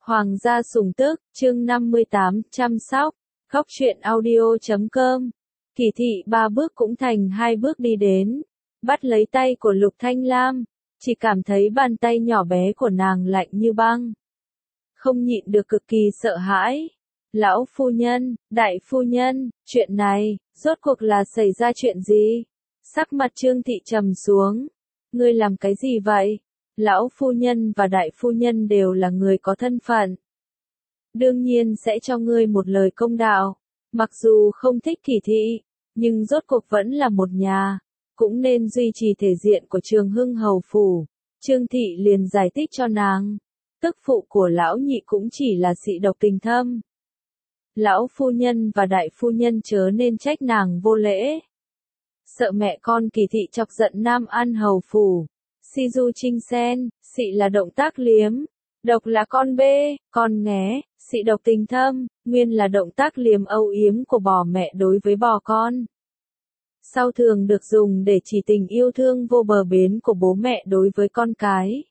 Hoàng gia sủng tức, chương 58, chăm sóc. Khóc chuyện audio.com. Kỳ thị 3 bước cũng thành 2 bước đi đến. Bắt lấy tay của Lục Thanh Lam. Chỉ cảm thấy bàn tay nhỏ bé của nàng lạnh như băng. Không nhịn được cực kỳ sợ hãi. Lão phu nhân, đại phu nhân, chuyện này, rốt cuộc là xảy ra chuyện gì? Sắc mặt Trương Thị trầm xuống. Ngươi làm cái gì vậy? Lão phu nhân và đại phu nhân đều là người có thân phận. Đương nhiên sẽ cho ngươi một lời công đạo. Mặc dù không thích Kỳ thị, nhưng rốt cuộc vẫn là một nhà. Cũng nên duy trì thể diện của Trường Hưng hầu phủ. Trương Thị liền giải thích cho nàng. Tức phụ của lão nhị cũng chỉ là sĩ độc tình thâm. Lão phu nhân và đại phu nhân chớ nên trách nàng vô lễ. Sợ mẹ con Kỳ thị chọc giận Nam An hầu phủ. Si du trinh sen, xị là động tác liếm. Độc là con bê, con nghé, xị độc tình thâm, nguyên là động tác liếm âu yếm của bò mẹ đối với bò con. Sau thường được dùng để chỉ tình yêu thương vô bờ bến của bố mẹ đối với con cái.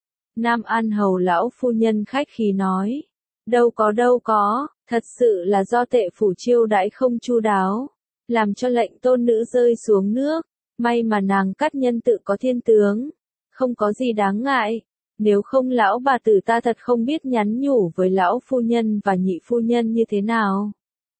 Nam An hầu lão phu nhân khách khí nói. Đâu có, thật sự là do tệ phủ chiêu đãi không chu đáo. Làm cho lệnh tôn nữ rơi xuống nước. May mà nàng cắt nhân tự có thiên tướng. Không có gì đáng ngại. Nếu không lão bà tử ta thật không biết nhắn nhủ với lão phu nhân và nhị phu nhân như thế nào.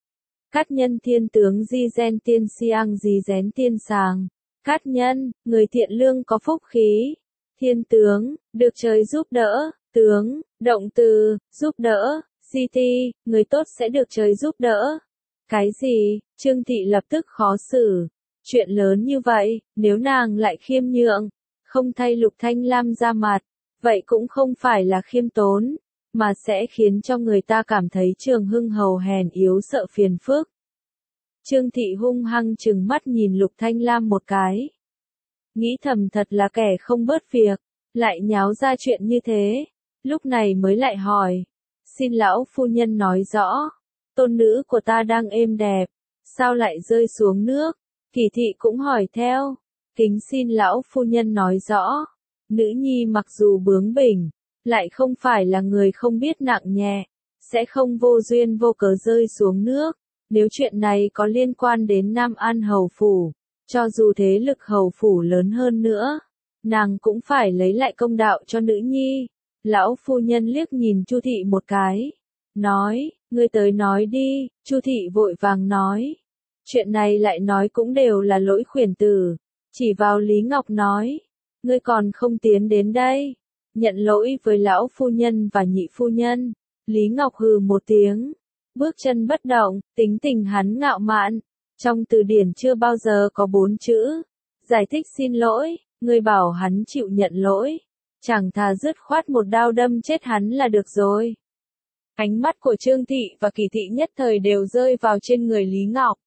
Cát nhân thiên tướng di gen tiên siang di rén tiên sàng. Cát nhân, người thiện lương có phúc khí. Thiên tướng, được trời giúp đỡ. Tướng, động từ, giúp đỡ. Di ti, người tốt sẽ được trời giúp đỡ. Cái gì? Trương Thị lập tức khó xử. Chuyện lớn như vậy, nếu nàng lại khiêm nhượng, không thay Lục Thanh Lam ra mặt, vậy cũng không phải là khiêm tốn, mà sẽ khiến cho người ta cảm thấy Trường Hưng hầu hèn yếu sợ phiền phức. Trương Thị hung hăng trừng mắt nhìn Lục Thanh Lam một cái. Nghĩ thầm thật là kẻ không bớt việc, lại nháo ra chuyện như thế, lúc này mới lại hỏi. Xin lão phu nhân nói rõ, tôn nữ của ta đang êm đẹp, sao lại rơi xuống nước? Kỳ thị cũng hỏi theo. Kính xin lão phu nhân nói rõ. Nữ nhi mặc dù bướng bỉnh, lại không phải là người không biết nặng nhẹ, sẽ không vô duyên vô cớ rơi xuống nước. Nếu chuyện này có liên quan đến Nam An hầu phủ, cho dù thế lực hầu phủ lớn hơn nữa, nàng cũng phải lấy lại công đạo cho nữ nhi. Lão phu nhân liếc nhìn Chu Thị một cái, nói, ngươi tới nói đi. Chu Thị vội vàng nói. Chuyện này lại nói cũng đều là lỗi khuyển tử. Chỉ vào Lý Ngọc nói. Ngươi còn không tiến đến đây. Nhận lỗi với lão phu nhân và nhị phu nhân. Lý Ngọc hừ một tiếng. Bước chân bất động, tính tình hắn ngạo mạn. Trong từ điển chưa bao giờ có 4 chữ. Giải thích xin lỗi, ngươi bảo hắn chịu nhận lỗi. Chẳng thà dứt khoát một đao đâm chết hắn là được rồi. Ánh mắt của Trương Thị và Kỳ thị nhất thời đều rơi vào trên người Lý Ngọc.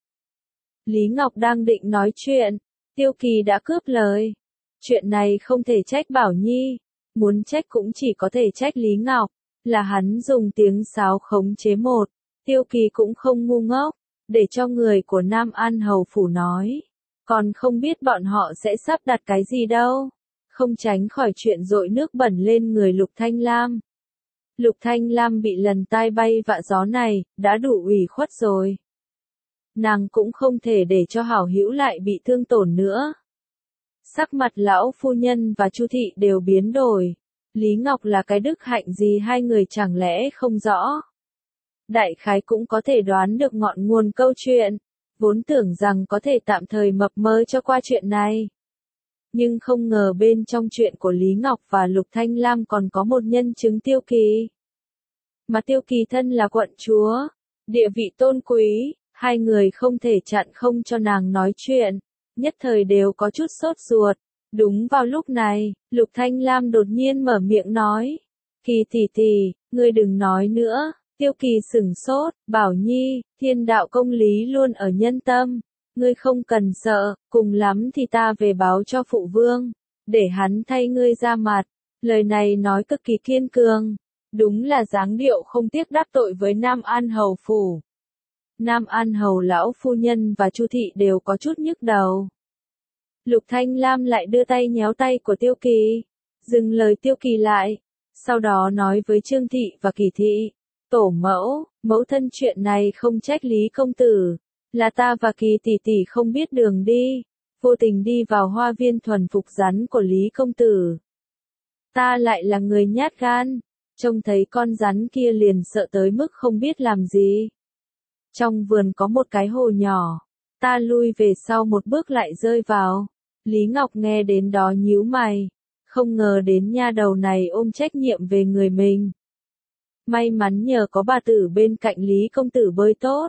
Lý Ngọc đang định nói chuyện, Tiêu Kỳ đã cướp lời. Chuyện này không thể trách Bảo Nhi, muốn trách cũng chỉ có thể trách Lý Ngọc, là hắn dùng tiếng sáo khống chế một. Tiêu Kỳ cũng không ngu ngốc, để cho người của Nam An hầu phủ nói. Còn không biết bọn họ sẽ sắp đặt cái gì đâu. Không tránh khỏi chuyện dội nước bẩn lên người Lục Thanh Lam. Lục Thanh Lam bị lần tai bay vạ gió này, đã đủ ủy khuất rồi. Nàng cũng không thể để cho hảo hữu lại bị thương tổn nữa. Sắc mặt lão phu nhân và Chu Thị đều biến đổi. Lý Ngọc là cái đức hạnh gì hai người chẳng lẽ không rõ. Đại khái cũng có thể đoán được ngọn nguồn câu chuyện. Vốn tưởng rằng có thể tạm thời mập mơ cho qua chuyện này. Nhưng không ngờ bên trong chuyện của Lý Ngọc và Lục Thanh Lam còn có một nhân chứng Tiêu Kỳ. Mà Tiêu Kỳ thân là quận chúa, địa vị tôn quý, hai người không thể chặn không cho nàng nói chuyện, nhất thời đều có chút sốt ruột. Đúng vào lúc này, Lục Thanh Lam đột nhiên mở miệng nói. Kỳ tỷ, ngươi đừng nói nữa. Tiêu Kỳ sửng sốt, Bảo Nhi, thiên đạo công lý luôn ở nhân tâm. Ngươi không cần sợ, cùng lắm thì ta về báo cho phụ vương, để hắn thay ngươi ra mặt. Lời này nói cực kỳ kiên cường, đúng là dáng điệu không tiếc đắc tội với Nam An hầu phủ. Nam An hầu lão phu nhân và Chu Thị đều có chút nhức đầu. Lục Thanh Lam lại đưa tay nhéo tay của Tiêu Kỳ, dừng lời Tiêu Kỳ lại. sau đó nói với Trương Thị và Kỳ Thị, tổ mẫu, mẫu thân chuyện này không trách Lý công tử, là ta và Kỳ tỷ tỷ không biết đường đi, vô tình đi vào hoa viên thuần phục rắn của Lý công tử. Ta lại là người nhát gan, trông thấy con rắn kia liền sợ tới mức không biết làm gì. Trong vườn có một cái hồ nhỏ, ta lui về sau một bước lại rơi vào. Lý Ngọc nghe đến đó nhíu mày, không ngờ đến nha đầu này ôm trách nhiệm về người mình. May mắn nhờ có bà tử bên cạnh Lý công tử bơi tốt,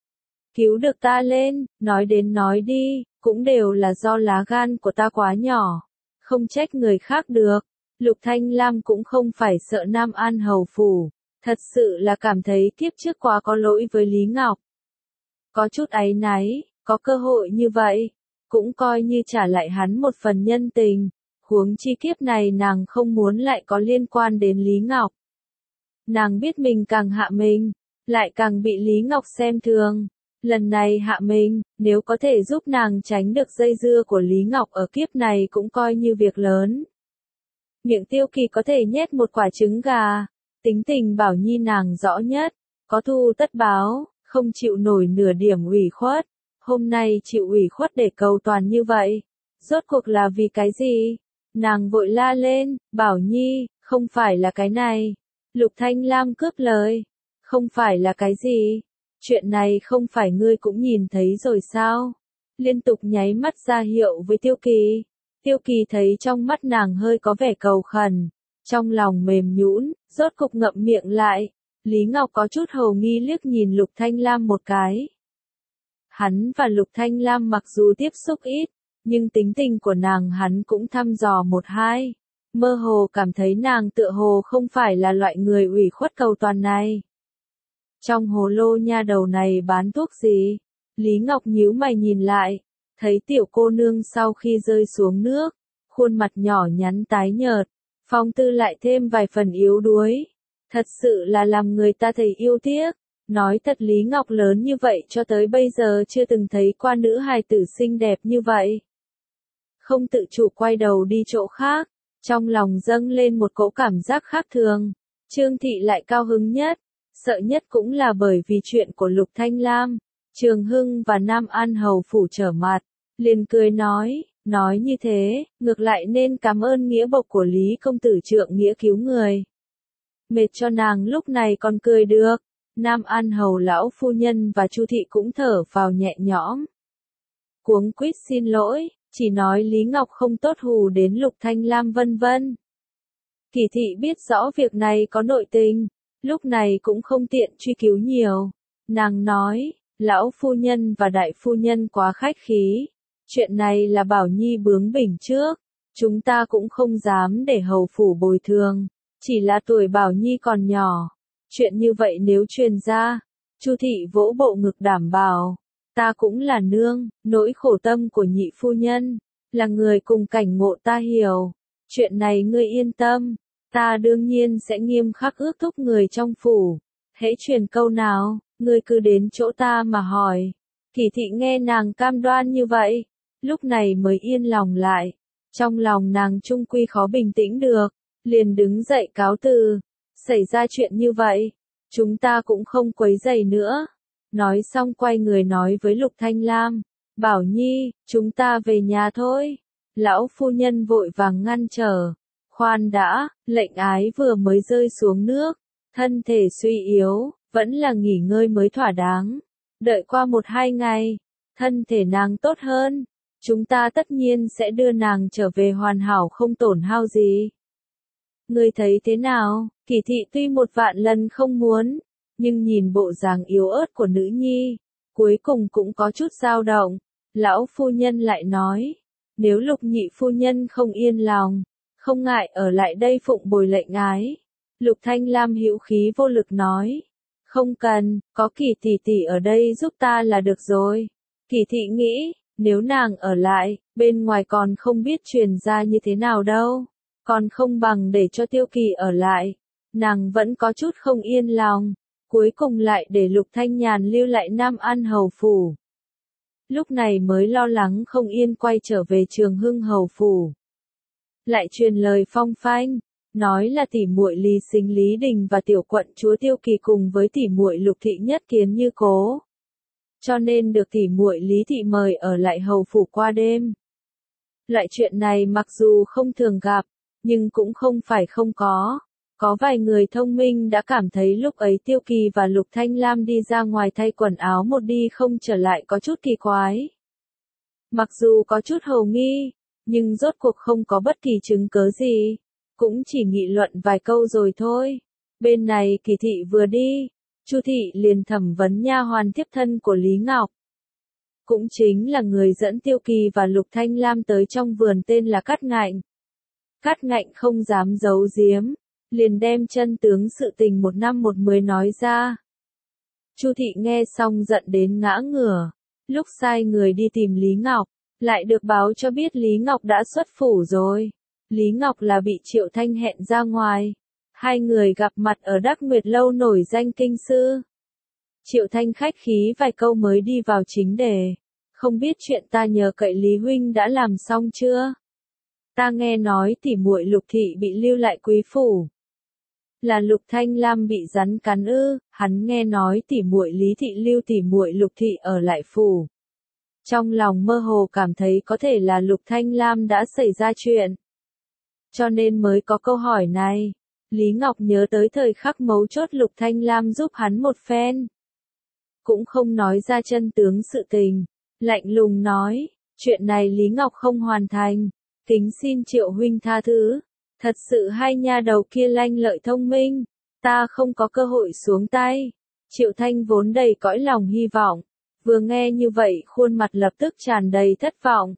cứu được ta lên, nói đến nói đi, cũng đều là do lá gan của ta quá nhỏ, không trách người khác được. Lục Thanh Lam cũng không phải sợ Nam An hầu phủ, thật sự là cảm thấy kiếp trước quá có lỗi với Lý Ngọc. Có chút áy náy, có cơ hội như vậy, cũng coi như trả lại hắn một phần nhân tình, huống chi kiếp này nàng không muốn lại có liên quan đến Lý Ngọc. Nàng biết mình càng hạ mình, lại càng bị Lý Ngọc xem thường. Lần này hạ mình, nếu có thể giúp nàng tránh được dây dưa của Lý Ngọc ở kiếp này cũng coi như việc lớn. Miệng Tiêu Kỳ có thể nhét một quả trứng gà, tính tình Bảo Nhi nàng rõ nhất, có thù tất báo, không chịu nổi nửa điểm ủy khuất. Hôm nay chịu ủy khuất để cầu toàn như vậy, rốt cuộc là vì cái gì? Nàng vội la lên, Bảo Nhi, không phải là cái này. Lục Thanh Lam cướp lời, không phải là cái gì? Chuyện này không phải ngươi cũng nhìn thấy rồi sao? Liên tục nháy mắt ra hiệu với Tiêu Kỳ. Tiêu Kỳ thấy trong mắt nàng hơi có vẻ cầu khẩn, trong lòng mềm nhũn, rốt cục ngậm miệng lại. Lý Ngọc có chút hồ nghi liếc nhìn Lục Thanh Lam một cái. Hắn và Lục Thanh Lam mặc dù tiếp xúc ít, nhưng tính tình của nàng hắn cũng thăm dò một hai. Mơ hồ cảm thấy nàng tựa hồ không phải là loại người ủy khuất cầu toàn này. Trong hồ lô nha đầu này bán thuốc gì? Lý Ngọc nhíu mày nhìn lại, thấy tiểu cô nương sau khi rơi xuống nước, khuôn mặt nhỏ nhắn tái nhợt, phong tư lại thêm vài phần yếu đuối. Thật sự là làm người ta thấy yêu tiếc. Nói thật Lý Ngọc lớn như vậy cho tới bây giờ chưa từng thấy qua nữ hài tử xinh đẹp như vậy. Không tự chủ quay đầu đi chỗ khác, trong lòng dâng lên một cỗ cảm giác khác thường. Trương Thị lại cao hứng nhất, sợ nhất cũng là bởi vì chuyện của Lục Thanh Lam. Trường Hưng và Nam An hầu phủ trở mặt, liền cười nói như thế, ngược lại nên cảm ơn nghĩa bộc của Lý công tử trượng nghĩa cứu người. Mệt cho nàng lúc này còn cười được. Nam An hầu lão phu nhân và Chu Thị cũng thở phào nhẹ nhõm. Cuống quýt xin lỗi, chỉ nói Lý Ngọc không tốt hù đến Lục Thanh Lam vân vân. Kỳ Thị biết rõ việc này có nội tình, lúc này cũng không tiện truy cứu nhiều. Nàng nói, lão phu nhân và đại phu nhân quá khách khí. Chuyện này là Bảo Nhi bướng bỉnh trước, chúng ta cũng không dám để hầu phủ bồi thường, chỉ là tuổi Bảo Nhi còn nhỏ. Chuyện như vậy nếu truyền ra, Chu Thị vỗ bộ ngực đảm bảo, ta cũng là nương, nỗi khổ tâm của nhị phu nhân, là người cùng cảnh ngộ ta hiểu. Chuyện này ngươi yên tâm, ta đương nhiên sẽ nghiêm khắc ước thúc người trong phủ. Hễ truyền câu nào, ngươi cứ đến chỗ ta mà hỏi. Kỳ Thị nghe nàng cam đoan như vậy, lúc này mới yên lòng lại. Trong lòng nàng trung quy khó bình tĩnh được, liền đứng dậy cáo từ. Xảy ra chuyện như vậy, chúng ta cũng không quấy rầy nữa. Nói xong quay người nói với Lục Thanh Lam, Bảo Nhi, chúng ta về nhà thôi. Lão phu nhân vội vàng ngăn trở. Khoan đã, lệnh ái vừa mới rơi xuống nước, thân thể suy yếu, vẫn là nghỉ ngơi mới thỏa đáng. Đợi qua 1-2 ngày, thân thể nàng tốt hơn, chúng ta tất nhiên sẽ đưa nàng trở về hoàn hảo không tổn hao gì. Ngươi thấy thế nào? Kỳ Thị tuy 1.000 lần không muốn, nhưng nhìn bộ dáng yếu ớt của nữ nhi, cuối cùng cũng có chút dao động. Lão phu nhân lại nói, nếu Lục nhị phu nhân không yên lòng, không ngại ở lại đây phụng bồi lệnh ái. Lục Thanh Lam hữu khí vô lực nói, không cần, có Kỳ tỷ tỷ ở đây giúp ta là được rồi. Kỳ Thị nghĩ, nếu nàng ở lại, bên ngoài còn không biết truyền ra như thế nào đâu. Còn không bằng để cho Tiêu Kỳ ở lại. Nàng vẫn có chút không yên lòng, cuối cùng lại để Lục Thanh Nhàn lưu lại Nam An hầu phủ. Lúc này mới lo lắng không yên quay trở về Trường Hưng hầu phủ. Lại truyền lời phong phanh, nói là tỷ muội Lý Sính Lý Đình và tiểu quận chúa Tiêu Kỳ cùng với tỷ muội Lục thị nhất kiến như cố. Cho nên được tỷ muội Lý thị mời ở lại hầu phủ qua đêm. Loại chuyện này mặc dù không thường gặp, nhưng cũng không phải không có. Có vài người thông minh đã cảm thấy lúc ấy Tiêu Kỳ và Lục Thanh Lam đi ra ngoài thay quần áo một đi không trở lại có chút kỳ quái. Mặc dù có chút hồ nghi, nhưng rốt cuộc không có bất kỳ chứng cớ gì, cũng chỉ nghị luận vài câu rồi thôi. Bên này Kỳ thị vừa đi, Chu thị liền thẩm vấn nha hoàn tiếp thân của Lý Ngọc. Cũng chính là người dẫn Tiêu Kỳ và Lục Thanh Lam tới trong vườn tên là Cát Ngạnh. Cát Ngạnh không dám giấu giếm, liền đem chân tướng sự tình một năm một mười nói ra. Chu thị nghe xong giận đến ngã ngửa, lúc sai người đi tìm Lý Ngọc, lại được báo cho biết Lý Ngọc đã xuất phủ rồi. Lý Ngọc là bị Triệu Thanh hẹn ra ngoài. Hai người gặp mặt ở Đắc Nguyệt Lâu nổi danh kinh sư. Triệu Thanh khách khí vài câu mới đi vào chính đề. Không biết chuyện ta nhờ cậy Lý huynh đã làm xong chưa? Ta nghe nói tỷ muội Lục thị bị lưu lại quý phủ. Là Lục Thanh Lam bị rắn cắn ư? Hắn nghe nói tỷ muội Lý thị lưu tỷ muội Lục thị ở lại phủ. Trong lòng mơ hồ cảm thấy có thể là Lục Thanh Lam đã xảy ra chuyện. Cho nên mới có câu hỏi này. Lý Ngọc nhớ tới thời khắc mấu chốt Lục Thanh Lam giúp hắn một phen. Cũng không nói ra chân tướng sự tình. Lạnh lùng nói, chuyện này Lý Ngọc không hoàn thành. Kính xin Triệu huynh tha thứ. Thật sự hai nha đầu kia lanh lợi thông minh. Ta không có cơ hội xuống tay. Triệu Thanh vốn đầy cõi lòng hy vọng. Vừa nghe như vậy khuôn mặt lập tức tràn đầy thất vọng.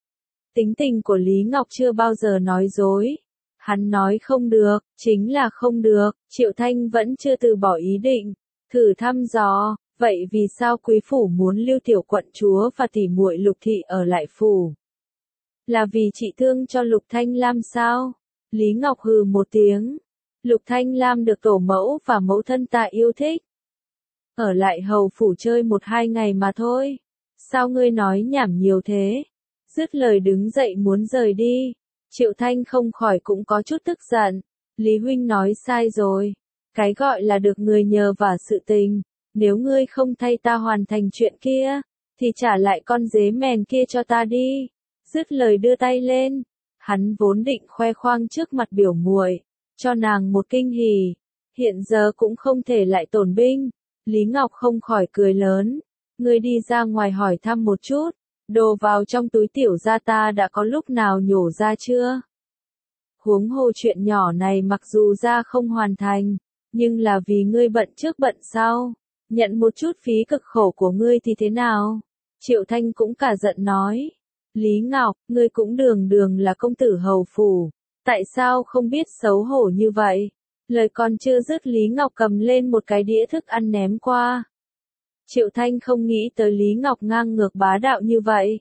Tính tình của Lý Ngọc chưa bao giờ nói dối. Hắn nói không được, chính là không được, Triệu Thanh vẫn chưa từ bỏ ý định. Thử thăm dò, vậy vì sao quý phủ muốn lưu tiểu quận chúa và tỷ muội Lục thị ở lại phủ? Là vì chị thương cho Lục Thanh Lam sao? Lý Ngọc hừ một tiếng. Lục Thanh Lam được tổ mẫu và mẫu thân ta yêu thích. Ở lại hầu phủ chơi 1-2 ngày mà thôi. Sao ngươi nói nhảm nhiều thế? Dứt lời đứng dậy muốn rời đi. Triệu Thanh không khỏi cũng có chút tức giận. Lý huynh nói sai rồi. Cái gọi là được người nhờ vả sự tình. Nếu ngươi không thay ta hoàn thành chuyện kia, thì trả lại con dế mèn kia cho ta đi. Dứt lời đưa tay lên. Hắn vốn định khoe khoang trước mặt biểu muội, cho nàng một kinh hỉ. Hiện giờ cũng không thể lại tổn binh. Lý Ngọc không khỏi cười lớn. Ngươi đi ra ngoài hỏi thăm một chút. Đồ vào trong túi tiểu gia ta đã có lúc nào nhổ ra chưa? Huống hồ chuyện nhỏ này mặc dù ra không hoàn thành, nhưng là vì ngươi bận trước bận sau. Nhận một chút phí cực khổ của ngươi thì thế nào? Triệu Thanh cũng cả giận nói. Lý Ngọc, ngươi cũng đường đường là công tử hầu phủ. Tại sao không biết xấu hổ như vậy? Lời còn chưa dứt Lý Ngọc cầm lên một cái đĩa thức ăn ném qua. Triệu Thanh không nghĩ tới Lý Ngọc ngang ngược bá đạo như vậy.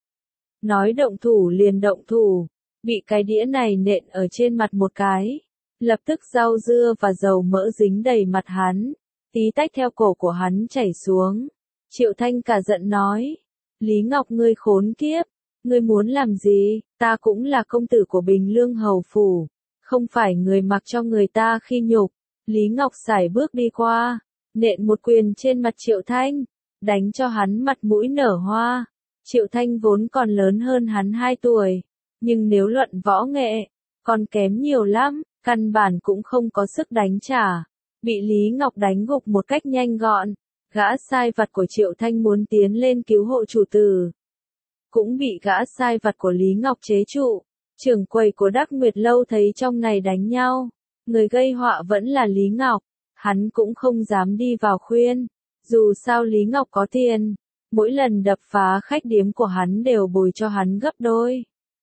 Nói động thủ liền động thủ, bị cái đĩa này nện ở trên mặt một cái. Lập tức rau dưa và dầu mỡ dính đầy mặt hắn, tí tách theo cổ của hắn chảy xuống. Triệu Thanh cả giận nói, Lý Ngọc ngươi khốn kiếp, ngươi muốn làm gì, ta cũng là công tử của Bình Lương hầu phủ, không phải người mặc cho người ta khi nhục. Lý Ngọc sải bước đi qua, nện một quyền trên mặt Triệu Thanh, đánh cho hắn mặt mũi nở hoa. Triệu Thanh vốn còn lớn hơn hắn 2 tuổi, nhưng nếu luận võ nghệ, còn kém nhiều lắm, căn bản cũng không có sức đánh trả. Bị Lý Ngọc đánh gục một cách nhanh gọn, gã sai vặt của Triệu Thanh muốn tiến lên cứu hộ chủ tử. Cũng bị gã sai vặt của Lý Ngọc chế trụ. Trưởng quầy của Đắc Nguyệt Lâu thấy trong này đánh nhau, người gây họa vẫn là Lý Ngọc, hắn cũng không dám đi vào khuyên. Dù sao Lý Ngọc có tiền, mỗi lần đập phá khách điếm của hắn đều bồi cho hắn gấp đôi.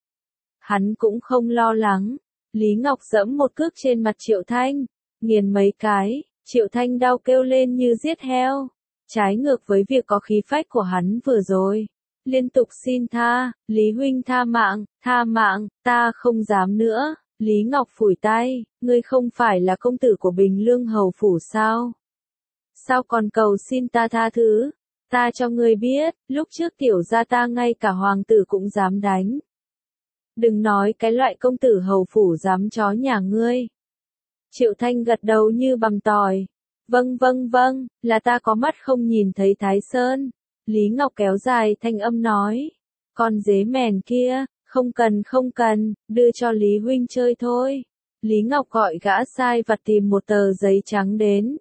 Hắn cũng không lo lắng. Lý Ngọc giẫm một cước trên mặt Triệu Thanh, nghiền mấy cái, Triệu Thanh đau kêu lên như giết heo. Trái ngược với việc có khí phách của hắn vừa rồi. Liên tục xin tha, Lý huynh tha mạng, ta không dám nữa. Lý Ngọc phủi tay, ngươi không phải là công tử của Bình Lương hầu phủ sao? Sao còn cầu xin ta tha thứ? Ta cho ngươi biết, lúc trước tiểu gia ta ngay cả hoàng tử cũng dám đánh. Đừng nói cái loại công tử hầu phủ dám chó nhà ngươi. Triệu Thanh gật đầu như bằm tỏi. Vâng vâng vâng, là ta có mắt không nhìn thấy Thái Sơn. Lý Ngọc kéo dài thanh âm nói. Con dế mèn kia, không cần, đưa cho Lý huynh chơi thôi. Lý Ngọc gọi gã sai vặt tìm một tờ giấy trắng đến.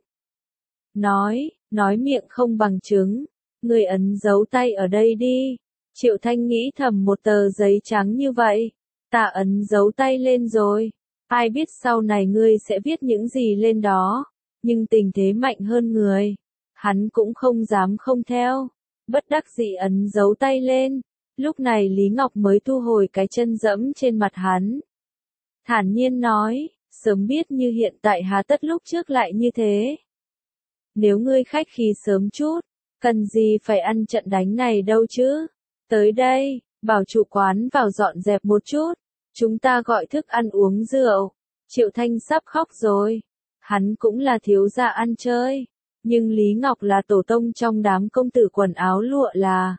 Nói miệng không bằng chứng. Ngươi ấn dấu tay ở đây đi. Triệu Thanh nghĩ thầm, một tờ giấy trắng như vậy. Ta ấn dấu tay lên rồi. Ai biết sau này ngươi sẽ viết những gì lên đó. Nhưng tình thế mạnh hơn người. Hắn cũng không dám không theo. Bất đắc dĩ ấn dấu tay lên. Lúc này Lý Ngọc mới thu hồi cái chân dẫm trên mặt hắn. Thản nhiên nói, sớm biết như hiện tại hà tất lúc trước lại như thế. Nếu ngươi khách khí sớm chút, cần gì phải ăn trận đánh này đâu chứ. Tới đây, bảo chủ quán vào dọn dẹp một chút. Chúng ta gọi thức ăn uống rượu. Triệu Thanh sắp khóc rồi. Hắn cũng là thiếu gia ăn chơi. Nhưng Lý Ngọc là tổ tông trong đám công tử quần áo lụa là.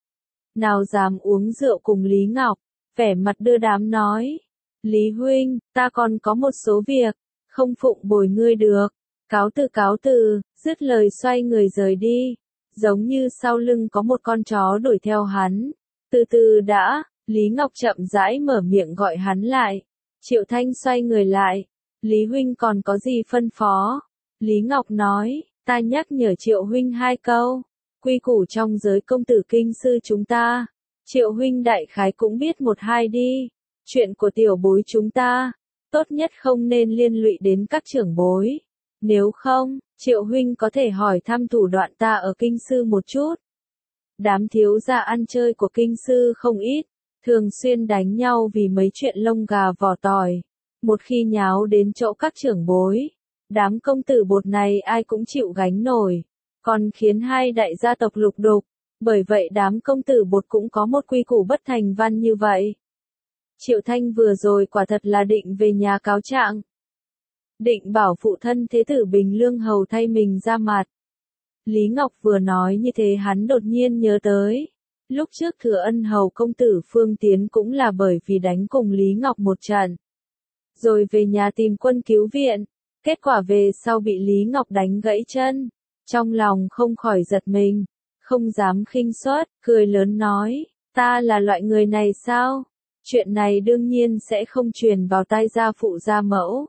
Nào dám uống rượu cùng Lý Ngọc. Vẻ mặt đưa đám nói. Lý huynh, ta còn có một số việc. Không phụng bồi ngươi được. Cáo từ, dứt lời xoay người rời đi. Giống như sau lưng có một con chó đuổi theo hắn. Từ từ đã, Lý Ngọc chậm rãi mở miệng gọi hắn lại. Triệu Thanh xoay người lại. Lý huynh còn có gì phân phó? Lý Ngọc nói, ta nhắc nhở Triệu huynh 2 câu. Quy củ trong giới công tử kinh sư chúng ta. Triệu huynh đại khái cũng biết 1-2 đi. Chuyện của tiểu bối chúng ta. Tốt nhất không nên liên lụy đến các trưởng bối. Nếu không, Triệu huynh có thể hỏi thăm thủ đoạn ta ở kinh sư một chút. Đám thiếu gia ăn chơi của kinh sư không ít. Thường xuyên đánh nhau vì mấy chuyện lông gà vỏ tỏi. Một khi nháo đến chỗ các trưởng bối, đám công tử bột này ai cũng chịu gánh nổi, còn khiến 2 đại gia tộc lục đục, bởi vậy đám công tử bột cũng có một quy củ bất thành văn như vậy. Triệu Thanh vừa rồi quả thật là định về nhà cáo trạng. Định bảo phụ thân thế tử Bình Lương Hầu thay mình ra mặt. Lý Ngọc vừa nói như thế hắn đột nhiên nhớ tới. Lúc trước Thừa Ân Hầu công tử Phương Tiến cũng là bởi vì đánh cùng Lý Ngọc một trận. Rồi về nhà tìm quân cứu viện. Kết quả về sau bị Lý Ngọc đánh gãy chân. Trong lòng không khỏi giật mình. Không dám khinh suất, cười lớn nói. Ta là loại người này sao? Chuyện này đương nhiên sẽ không truyền vào tai gia phụ gia mẫu.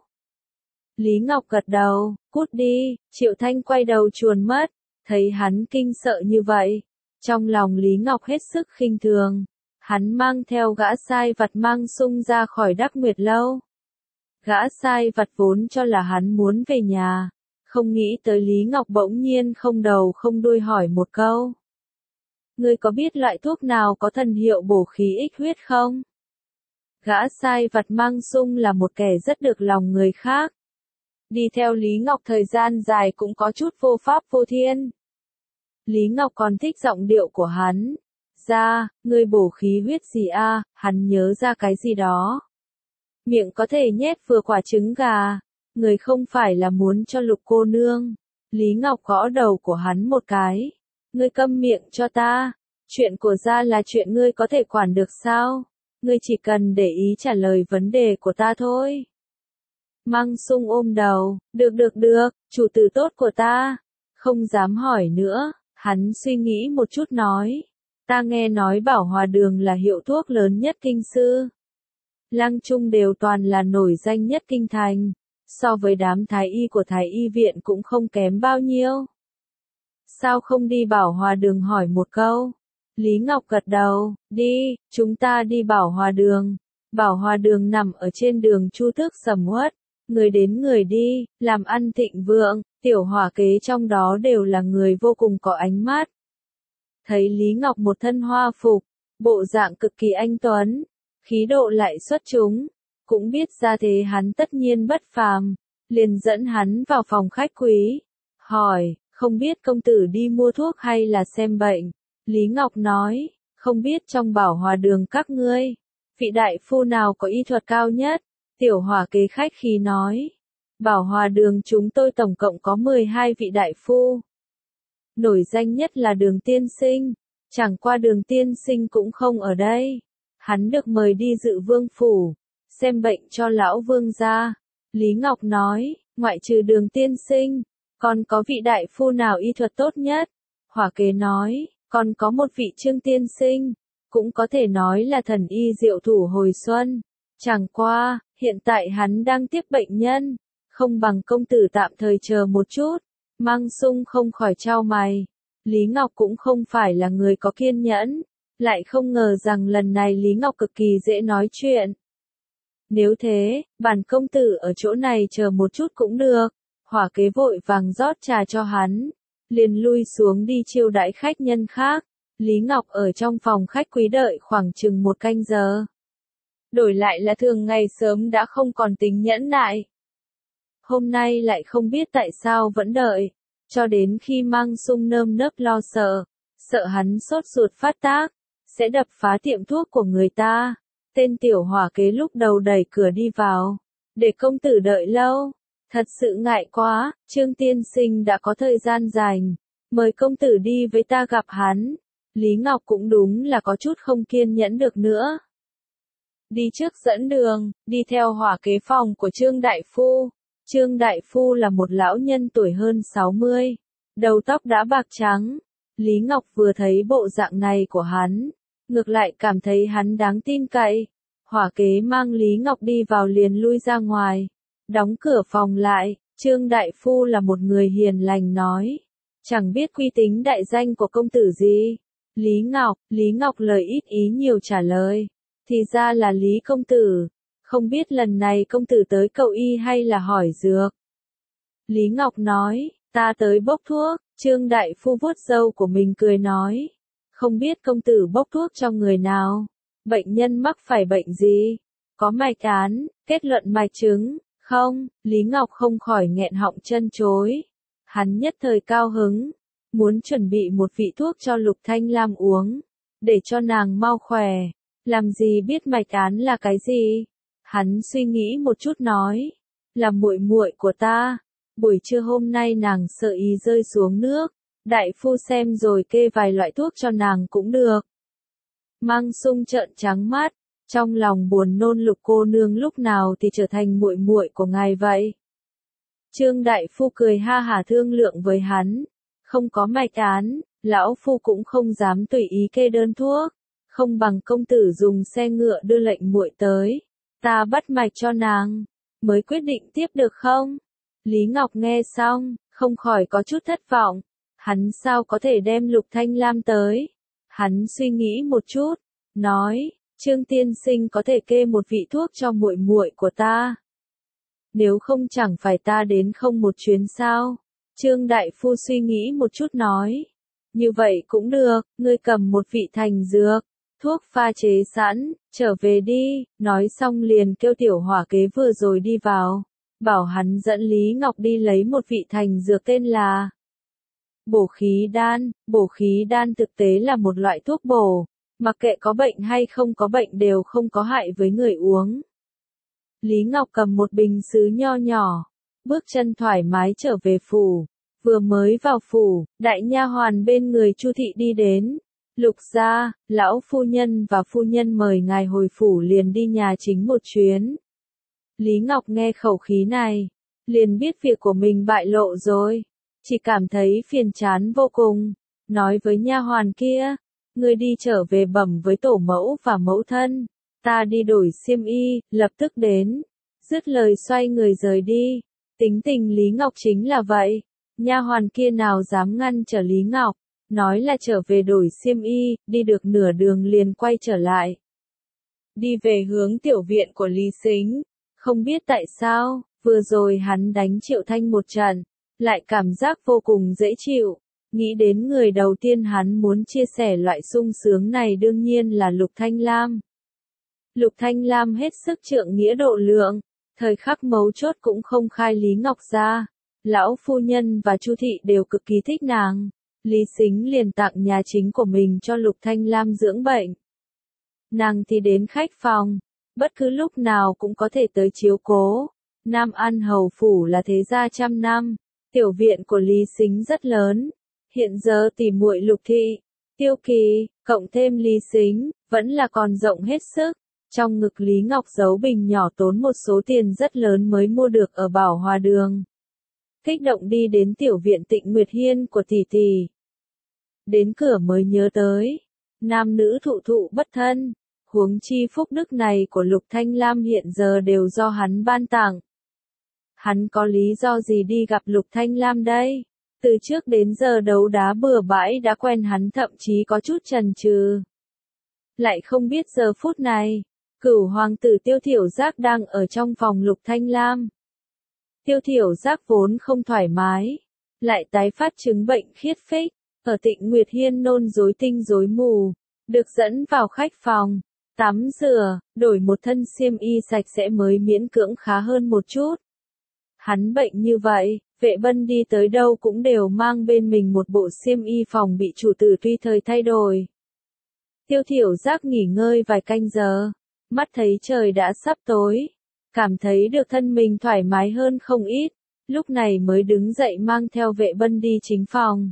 Lý Ngọc gật đầu, cút đi. Triệu Thanh quay đầu chuồn mất. Thấy hắn kinh sợ như vậy. Trong lòng Lý Ngọc hết sức khinh thường. Hắn mang theo gã sai vặt mang sung ra khỏi Đắc Nguyệt Lâu. Gã sai vặt vốn cho là hắn muốn về nhà. Không nghĩ tới Lý Ngọc bỗng nhiên không đầu không đuôi hỏi một câu. Ngươi có biết loại thuốc nào có thần hiệu bổ khí ích huyết không? Gã sai vặt mang sung là một kẻ rất được lòng người khác. Đi theo Lý Ngọc thời gian dài cũng có chút vô pháp vô thiên. Lý Ngọc còn thích giọng điệu của hắn. Ra, ngươi bổ khí huyết gì a? Hắn nhớ ra cái gì đó. Miệng có thể nhét vừa quả trứng gà. Người không phải là muốn cho Lục cô nương. Lý Ngọc gõ đầu của hắn một cái. Ngươi câm miệng cho ta. Chuyện của gia là chuyện ngươi có thể quản được sao? Ngươi chỉ cần để ý trả lời vấn đề của ta thôi. Mang sung ôm đầu. Được, chủ tử tốt của ta. Không dám hỏi nữa. Hắn suy nghĩ một chút nói. Ta nghe nói Bảo Hòa Đường là hiệu thuốc lớn nhất kinh sư. Lăng Trung đều toàn là nổi danh nhất kinh thành. So với đám thái y của thái y viện cũng không kém bao nhiêu. Sao không đi Bảo Hòa Đường hỏi một câu? Lý Ngọc gật đầu. Đi, chúng ta đi Bảo Hòa Đường. Bảo Hòa Đường nằm ở trên đường Chu Tước sầm uất. Người đến người đi, làm ăn thịnh vượng. Tiểu hỏa kế trong đó đều là người vô cùng có ánh mắt. Thấy Lý Ngọc một thân hoa phục, bộ dạng cực kỳ anh tuấn, khí độ lại xuất chúng, cũng biết ra thế hắn tất nhiên bất phàm, liền dẫn hắn vào phòng khách quý, hỏi, không biết công tử đi mua thuốc hay là xem bệnh. Lý Ngọc nói, không biết trong Bảo Hòa Đường các ngươi, vị đại phu nào có y thuật cao nhất. Tiểu hỏa kế khách khí nói, Bảo Hòa Đường chúng tôi tổng cộng có 12 vị đại phu. Nổi danh nhất là Đường tiên sinh, chẳng qua Đường tiên sinh cũng không ở đây. hắn được mời đi dự vương phủ, xem bệnh cho lão vương gia. Lý Ngọc nói, ngoại trừ Đường tiên sinh, còn có vị đại phu nào y thuật tốt nhất? Hỏa kế nói, còn có một vị Trương tiên sinh, cũng có thể nói là thần y diệu thủ hồi xuân. Chẳng qua, hiện tại hắn đang tiếp bệnh nhân, không bằng công tử tạm thời chờ một chút. Mang Sung không khỏi chau mày. Lý Ngọc cũng không phải là người có kiên nhẫn, lại không ngờ rằng lần này Lý Ngọc cực kỳ dễ nói chuyện. Nếu thế, bản công tử ở chỗ này chờ một chút cũng được. Hỏa kế vội vàng rót trà cho hắn, liền lui xuống đi chiêu đãi khách nhân khác. Lý Ngọc ở trong phòng khách quý đợi khoảng chừng 1 canh giờ. Đổi lại là thường ngày sớm đã không còn tính nhẫn nại. Hôm nay lại không biết tại sao vẫn đợi, cho đến khi Mang Sung nơm nớp lo sợ hắn sốt ruột phát tác, sẽ đập phá tiệm thuốc của người ta. Tên tiểu hỏa kế lúc đầu đẩy cửa đi vào, để công tử đợi lâu, thật sự ngại quá, Trương tiên sinh đã có thời gian dành, mời công tử đi với ta gặp hắn. Lý Ngọc cũng đúng là có chút không kiên nhẫn được nữa. Đi trước dẫn đường, đi theo hỏa kế phòng của Trương Đại Phu. Trương Đại Phu là một lão nhân tuổi hơn 60, đầu tóc đã bạc trắng. Lý Ngọc vừa thấy bộ dạng này của hắn, ngược lại cảm thấy hắn đáng tin cậy. Hỏa kế mang Lý Ngọc đi vào liền lui ra ngoài, đóng cửa phòng lại. Trương Đại Phu là một người hiền lành nói, chẳng biết quy tính đại danh của công tử gì. Lý Ngọc lời ít ý nhiều trả lời, thì ra là Lý công tử, không biết lần này công tử tới cầu y hay là hỏi dược. Lý Ngọc nói, ta tới bốc thuốc. Trương Đại Phu vuốt râu của mình cười nói, không biết công tử bốc thuốc cho người nào, bệnh nhân mắc phải bệnh gì, có mạch án, kết luận mạch chứng, không? Lý Ngọc không khỏi nghẹn họng chân chối. Hắn nhất thời cao hứng, muốn chuẩn bị một vị thuốc cho Lục Thanh Lam uống, để cho nàng mau khỏe. Làm gì biết mạch án là cái gì? Hắn suy nghĩ một chút nói, là muội muội của ta. Buổi trưa hôm nay nàng sợ ý rơi xuống nước, đại phu xem rồi kê vài loại thuốc cho nàng cũng được. Mang Sung trợn trắng mắt, trong lòng buồn nôn Lục cô nương lúc nào thì trở thành muội muội của ngài vậy. Trương Đại Phu cười ha hả thương lượng với hắn, không có mạch án, lão phu cũng không dám tùy ý kê đơn thuốc, không bằng công tử dùng xe ngựa đưa lệnh muội tới, ta bắt mạch cho nàng, mới quyết định tiếp được không? Lý Ngọc nghe xong, không khỏi có chút thất vọng, hắn sao có thể đem Lục Thanh Lam tới? Hắn suy nghĩ một chút, nói, Trương tiên sinh có thể kê một vị thuốc cho muội muội của ta. Nếu không chẳng phải ta đến không một chuyến sao? Trương Đại Phu suy nghĩ một chút nói, như vậy cũng được, ngươi cầm một vị thành dược, thuốc pha chế sẵn, trở về đi. Nói xong liền kêu tiểu hỏa kế vừa rồi đi vào, bảo hắn dẫn Lý Ngọc đi lấy một vị thành dược tên là bổ khí đan. Bổ khí đan thực tế là một loại thuốc bổ, mặc kệ có bệnh hay không có bệnh đều không có hại với người uống. Lý Ngọc cầm một bình sứ nho nhỏ, bước chân thoải mái trở về phủ. Vừa mới vào phủ, đại nha hoàn bên người Chu thị đi đến. Lục gia, lão phu nhân và phu nhân mời ngài hồi phủ liền đi nhà chính một chuyến. Lý Ngọc nghe khẩu khí này, liền biết việc của mình bại lộ rồi, chỉ cảm thấy phiền chán vô cùng, nói với nha hoàn kia, ngươi đi trở về bẩm với tổ mẫu và mẫu thân, ta đi đổi xiêm y, lập tức đến. Dứt lời xoay người rời đi. Tính tình Lý Ngọc chính là vậy, nha hoàn kia nào dám ngăn trở Lý Ngọc, nói là trở về đổi xiêm y, đi được nửa đường liền quay trở lại. Đi về hướng tiểu viện của Lý Sính, không biết tại sao, vừa rồi hắn đánh Triệu Thanh một trận, lại cảm giác vô cùng dễ chịu. Nghĩ đến người đầu tiên hắn muốn chia sẻ loại sung sướng này đương nhiên là Lục Thanh Lam. Lục Thanh Lam hết sức trượng nghĩa độ lượng, thời khắc mấu chốt cũng không khai Lý Ngọc ra. Lão phu nhân và Chu thị đều cực kỳ thích nàng. Lý Sính liền tặng nhà chính của mình cho Lục Thanh Lam dưỡng bệnh. Nàng thì đến khách phòng, bất cứ lúc nào cũng có thể tới chiếu cố. Nam An Hầu Phủ là thế gia trăm năm, tiểu viện của Lý Sính rất lớn. Hiện giờ tỷ muội Lục thị, Tiêu Kỳ, cộng thêm Lý Sính, vẫn là còn rộng hết sức. Trong ngực Lý Ngọc giấu bình nhỏ tốn một số tiền rất lớn mới mua được ở Bảo Hòa Đường. Kích động đi đến tiểu viện Tịnh Nguyệt Hiên của tỷ tỷ. Đến cửa mới nhớ tới, nam nữ thụ thụ bất thân, huống chi phúc đức này của Lục Thanh Lam hiện giờ đều do hắn ban tặng. Hắn có lý do gì đi gặp Lục Thanh Lam đây? Từ trước đến giờ đấu đá bừa bãi đã quen hắn, thậm chí có chút chần chừ. Lại không biết giờ phút này, Cửu hoàng tử Tiêu Thiểu Giác đang ở trong phòng Lục Thanh Lam. Tiêu Thiểu Giác vốn không thoải mái, lại tái phát chứng bệnh khiết phích, ở Tịnh Nguyệt Hiên nôn rối tinh rối mù, được dẫn vào khách phòng, tắm rửa, đổi một thân xiêm y sạch sẽ mới miễn cưỡng khá hơn một chút. Hắn bệnh như vậy, Vệ Bân đi tới đâu cũng đều mang bên mình một bộ xiêm y phòng bị chủ tử tùy thời thay đổi. Tiêu Thiểu Giác nghỉ ngơi vài canh giờ, mắt thấy trời đã sắp tối, cảm thấy được thân mình thoải mái hơn không ít, lúc này mới đứng dậy mang theo Vệ Bân đi chính phòng.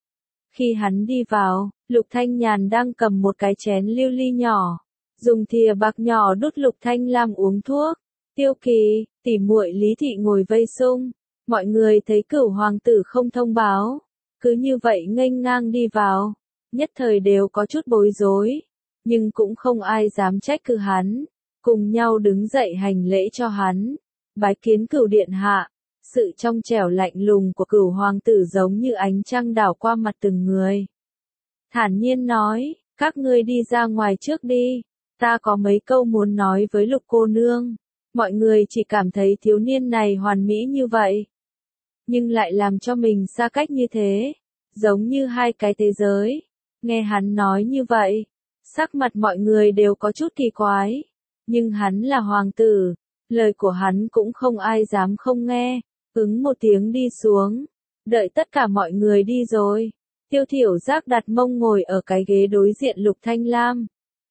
Khi hắn đi vào, Lục Thanh Nhàn đang cầm một cái chén lưu ly nhỏ, dùng thìa bạc nhỏ đút Lục Thanh Lam uống thuốc. Tiêu Kỳ, tỷ muội Lý Thị ngồi vây xung, mọi người thấy Cửu hoàng tử không thông báo, cứ như vậy nghênh ngang đi vào, nhất thời đều có chút bối rối, nhưng cũng không ai dám trách cứ hắn, cùng nhau đứng dậy hành lễ cho hắn, bái kiến Cửu điện hạ. Sự trong trẻo lạnh lùng của Cửu hoàng tử giống như ánh trăng đảo qua mặt từng người. Thản nhiên nói, các ngươi đi ra ngoài trước đi, ta có mấy câu muốn nói với Lục cô nương. Mọi người chỉ cảm thấy thiếu niên này hoàn mỹ như vậy, nhưng lại làm cho mình xa cách như thế, giống như hai cái thế giới. Nghe hắn nói như vậy, sắc mặt mọi người đều có chút kỳ quái, nhưng hắn là hoàng tử, lời của hắn cũng không ai dám không nghe, ứng một tiếng đi xuống, đợi tất cả mọi người đi rồi. Tiêu Thiểu Giác đặt mông ngồi ở cái ghế đối diện Lục Thanh Lam.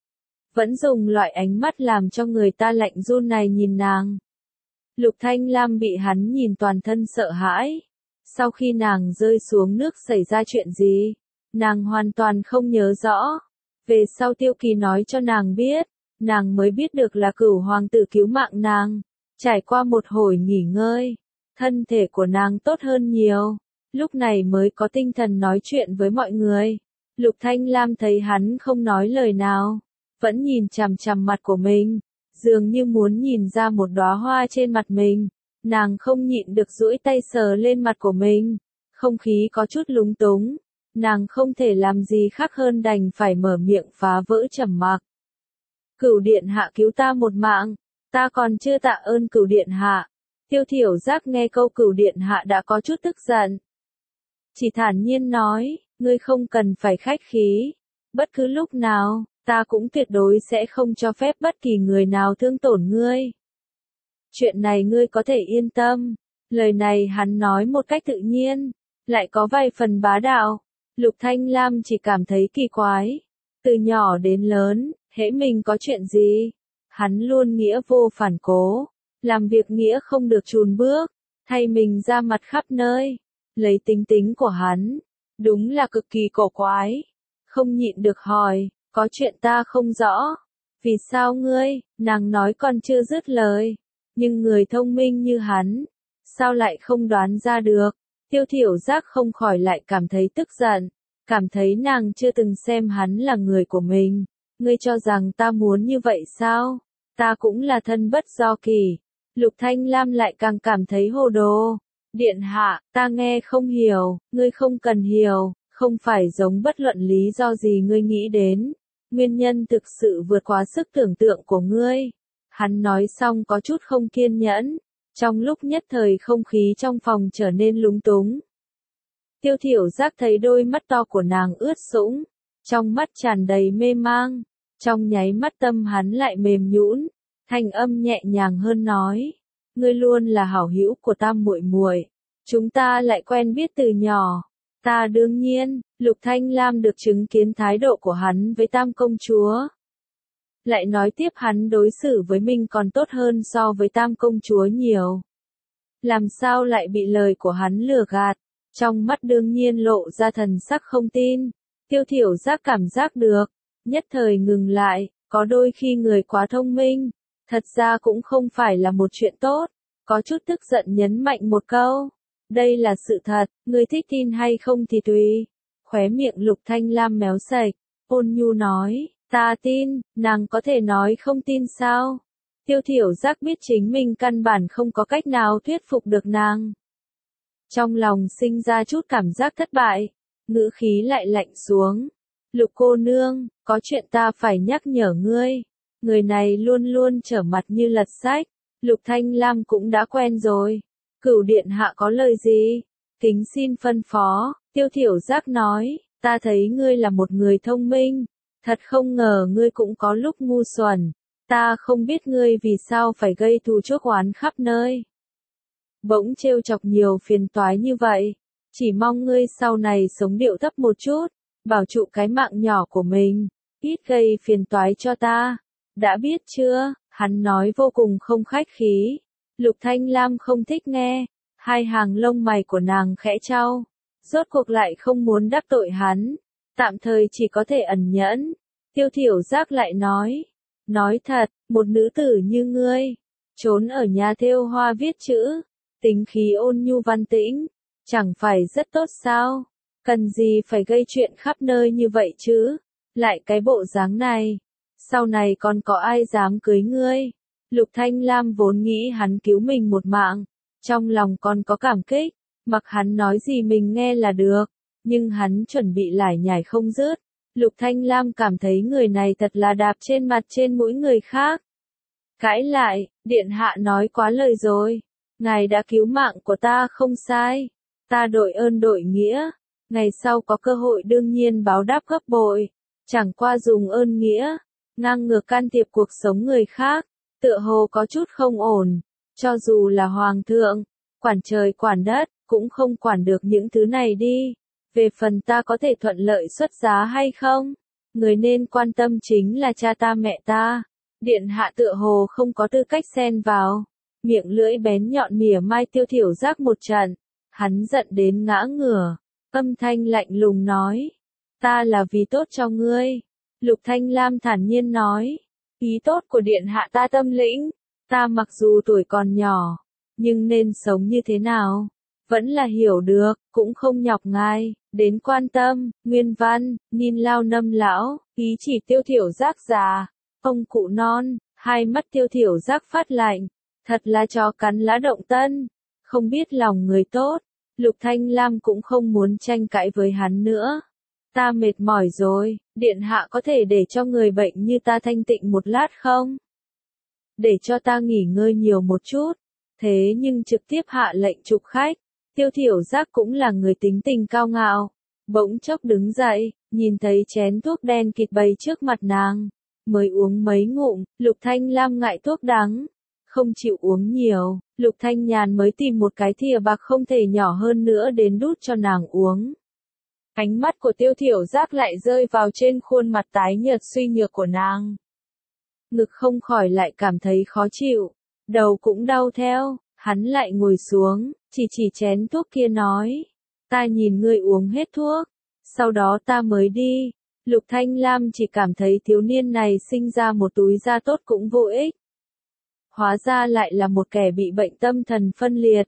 Vẫn dùng loại ánh mắt làm cho người ta lạnh run này nhìn nàng. Lục Thanh Lam bị hắn nhìn toàn thân sợ hãi. Sau khi nàng rơi xuống nước xảy ra chuyện gì, nàng hoàn toàn không nhớ rõ. Về sau Tiêu Kỳ nói cho nàng biết, nàng mới biết được là Cửu hoàng tử cứu mạng nàng. Trải qua một hồi nghỉ ngơi, thân thể của nàng tốt hơn nhiều, lúc này mới có tinh thần nói chuyện với mọi người. Lục Thanh Lam thấy hắn không nói lời nào, vẫn nhìn chằm chằm mặt của mình, dường như muốn nhìn ra một đóa hoa trên mặt mình. Nàng không nhịn được duỗi tay sờ lên mặt của mình, không khí có chút lúng túng, nàng không thể làm gì khác hơn đành phải mở miệng phá vỡ trầm mặc. Cửu điện hạ cứu ta một mạng, ta còn chưa tạ ơn Cửu điện hạ. Tiêu Thiểu Giác nghe câu Cửu điện hạ đã có chút tức giận, chỉ thản nhiên nói, ngươi không cần phải khách khí, bất cứ lúc nào, ta cũng tuyệt đối sẽ không cho phép bất kỳ người nào thương tổn ngươi. Chuyện này ngươi có thể yên tâm. Lời này hắn nói một cách tự nhiên, lại có vài phần bá đạo. Lục Thanh Lam chỉ cảm thấy kỳ quái. Từ nhỏ đến lớn, hễ mình có chuyện gì, hắn luôn nghĩa vô phản cố, làm việc nghĩa không được chùn bước, thay mình ra mặt khắp nơi. Lấy tính tính của hắn, đúng là cực kỳ cổ quái. Không nhịn được hỏi, có chuyện ta không rõ. Vì sao ngươi? Nàng nói còn chưa dứt lời. Nhưng người thông minh như hắn, sao lại không đoán ra được? Tiêu Thiểu Giác không khỏi lại cảm thấy tức giận, cảm thấy nàng chưa từng xem hắn là người của mình. Ngươi cho rằng ta muốn như vậy sao? Ta cũng là thân bất do kỳ. Lục Thanh Lam lại càng cảm thấy hồ đồ. Điện hạ, ta nghe không hiểu, ngươi không cần hiểu, không phải giống bất luận lý do gì ngươi nghĩ đến. Nguyên nhân thực sự vượt quá sức tưởng tượng của ngươi. Hắn nói xong có chút không kiên nhẫn, trong lúc nhất thời không khí trong phòng trở nên lúng túng. Tiêu Thiểu Giác thấy đôi mắt to của nàng ướt sũng, trong mắt tràn đầy mê mang, trong nháy mắt tâm hắn lại mềm nhũn, thanh âm nhẹ nhàng hơn nói, ngươi luôn là hảo hữu của Tam muội muội, chúng ta lại quen biết từ nhỏ. Ta đương nhiên, Lục Thanh Lam được chứng kiến thái độ của hắn với Tam công chúa. Lại nói tiếp hắn đối xử với mình còn tốt hơn so với Tam công chúa nhiều. Làm sao lại bị lời của hắn lừa gạt? Trong mắt đương nhiên lộ ra thần sắc không tin. Tiêu Thiểu Giác cảm giác được, nhất thời ngừng lại, có đôi khi người quá thông minh, thật ra cũng không phải là một chuyện tốt, có chút tức giận nhấn mạnh một câu. Đây là sự thật, ngươi thích tin hay không thì tùy. Khóe miệng Lục Thanh Lam méo sạch, ôn nhu nói, ta tin, nàng có thể nói không tin sao? Tiêu Thiểu Giác biết chính mình căn bản không có cách nào thuyết phục được nàng. Trong lòng sinh ra chút cảm giác thất bại, ngữ khí lại lạnh xuống. Lục cô nương, có chuyện ta phải nhắc nhở ngươi. Người này luôn luôn trở mặt như lật sách. Lục Thanh Lam cũng đã quen rồi. Cửu điện hạ có lời gì? Kính xin phân phó. Tiêu Thiểu Giác nói, ta thấy ngươi là một người thông minh. Thật không ngờ ngươi cũng có lúc ngu xuẩn. Ta không biết ngươi vì sao phải gây thù chuốc oán khắp nơi. Bỗng trêu chọc nhiều phiền toái như vậy. Chỉ mong ngươi sau này sống điệu thấp một chút, bảo trụ cái mạng nhỏ của mình, ít gây phiền toái cho ta. Đã biết chưa? Hắn nói vô cùng không khách khí. Lục Thanh Lam không thích nghe, hai hàng lông mày của nàng khẽ chau. Rốt cuộc lại không muốn đắc tội hắn, tạm thời chỉ có thể ẩn nhẫn. Tiêu Thiểu Giác lại nói thật, một nữ tử như ngươi, trốn ở nhà thêu hoa viết chữ, tính khí ôn nhu văn tĩnh, chẳng phải rất tốt sao? Cần gì phải gây chuyện khắp nơi như vậy chứ? Lại cái bộ dáng này, sau này còn có ai dám cưới ngươi? Lục Thanh Lam vốn nghĩ hắn cứu mình một mạng, trong lòng còn có cảm kích, mặc hắn nói gì mình nghe là được, nhưng hắn chuẩn bị lải nhải không dứt. Lục Thanh Lam cảm thấy người này thật là đạp trên mặt trên mũi người khác. Cãi lại, điện hạ nói quá lời rồi, ngài đã cứu mạng của ta không sai, ta đội ơn đội nghĩa, ngày sau có cơ hội đương nhiên báo đáp gấp bội, chẳng qua dùng ơn nghĩa, ngang ngược can thiệp cuộc sống người khác, tựa hồ có chút không ổn, cho dù là hoàng thượng, quản trời quản đất, cũng không quản được những thứ này đi. Về phần ta có thể thuận lợi xuất giá hay không, người nên quan tâm chính là cha ta mẹ ta. Điện hạ tựa hồ không có tư cách xen vào. Miệng lưỡi bén nhọn mỉa mai Tiêu Thiểu Giác một trận, hắn giận đến ngã ngửa, âm thanh lạnh lùng nói, ta là vì tốt cho ngươi. Lục Thanh Lam thản nhiên nói, ý tốt của điện hạ ta tâm lĩnh, ta mặc dù tuổi còn nhỏ, nhưng nên sống như thế nào, vẫn là hiểu được, cũng không nhọc ngài đến quan tâm. Nguyên văn, Ninh Lao Nâm lão, ý chỉ Tiêu Thiểu Giác già, ông cụ non, hai mắt Tiêu Thiểu Giác phát lạnh, thật là chó cắn lá động tân, không biết lòng người tốt. Lục Thanh Lam cũng không muốn tranh cãi với hắn nữa. Ta mệt mỏi rồi, điện hạ có thể để cho người bệnh như ta thanh tịnh một lát không? Để cho ta nghỉ ngơi nhiều một chút. Thế nhưng trực tiếp hạ lệnh trục khách. Tiêu Thiểu Giác cũng là người tính tình cao ngạo, bỗng chốc đứng dậy, nhìn thấy chén thuốc đen kịt bày trước mặt nàng, mới uống mấy ngụm. Lục Thanh Lam ngại thuốc đắng, không chịu uống nhiều. Lục Thanh Nhàn mới tìm một cái thìa bạc không thể nhỏ hơn nữa đến đút cho nàng uống. Ánh mắt của Tiêu Thiểu Giác lại rơi vào trên khuôn mặt tái nhợt suy nhược của nàng. Ngực không khỏi lại cảm thấy khó chịu, đầu cũng đau theo. Hắn lại ngồi xuống, chỉ chén thuốc kia nói, ta nhìn ngươi uống hết thuốc, sau đó ta mới đi. Lục Thanh Lam chỉ cảm thấy thiếu niên này sinh ra một túi da tốt cũng vô ích. Hóa ra lại là một kẻ bị bệnh tâm thần phân liệt.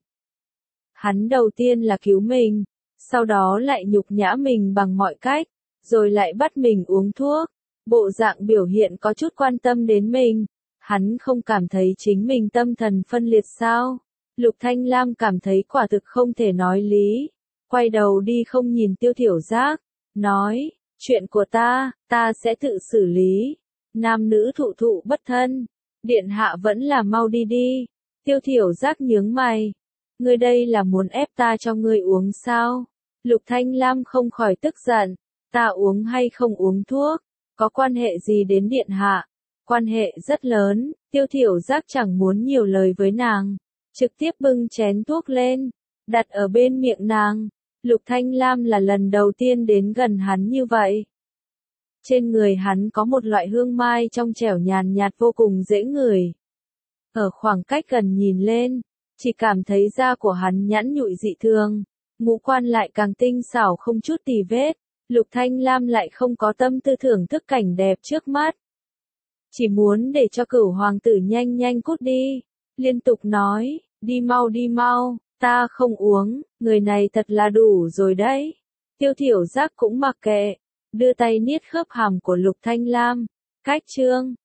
Hắn đầu tiên là cứu mình, sau đó lại nhục nhã mình bằng mọi cách, rồi lại bắt mình uống thuốc. Bộ dạng biểu hiện có chút quan tâm đến mình. Hắn không cảm thấy chính mình tâm thần phân liệt sao? Lục Thanh Lam cảm thấy quả thực không thể nói lý. Quay đầu đi không nhìn Tiêu Thiểu Giác, nói, chuyện của ta sẽ tự xử lý. Nam nữ thụ thụ bất thân. Điện hạ vẫn là mau đi đi. Tiêu Thiểu Giác nhướng mày. Ngươi đây là muốn ép ta cho ngươi uống sao? Lục Thanh Lam không khỏi tức giận. Ta uống hay không uống thuốc, có quan hệ gì đến điện hạ? Quan hệ rất lớn. Tiêu Thiểu Giác chẳng muốn nhiều lời với nàng, trực tiếp bưng chén thuốc lên, đặt ở bên miệng nàng. Lục Thanh Lam là lần đầu tiên đến gần hắn như vậy. Trên người hắn có một loại hương mai trong trẻo nhàn nhạt vô cùng dễ ngửi. Ở khoảng cách gần nhìn lên, chỉ cảm thấy da của hắn nhẵn nhụi dị thường, ngũ quan lại càng tinh xảo không chút tì vết. Lục Thanh Lam lại không có tâm tư thưởng thức cảnh đẹp trước mắt. Chỉ muốn để cho Cửu hoàng tử nhanh nhanh cút đi. Liên tục nói, đi mau, ta không uống, người này thật là đủ rồi đấy. Tiêu Thiểu Giác cũng mặc kệ, đưa tay niết khớp hàm của Lục Thanh Lam. Cách chương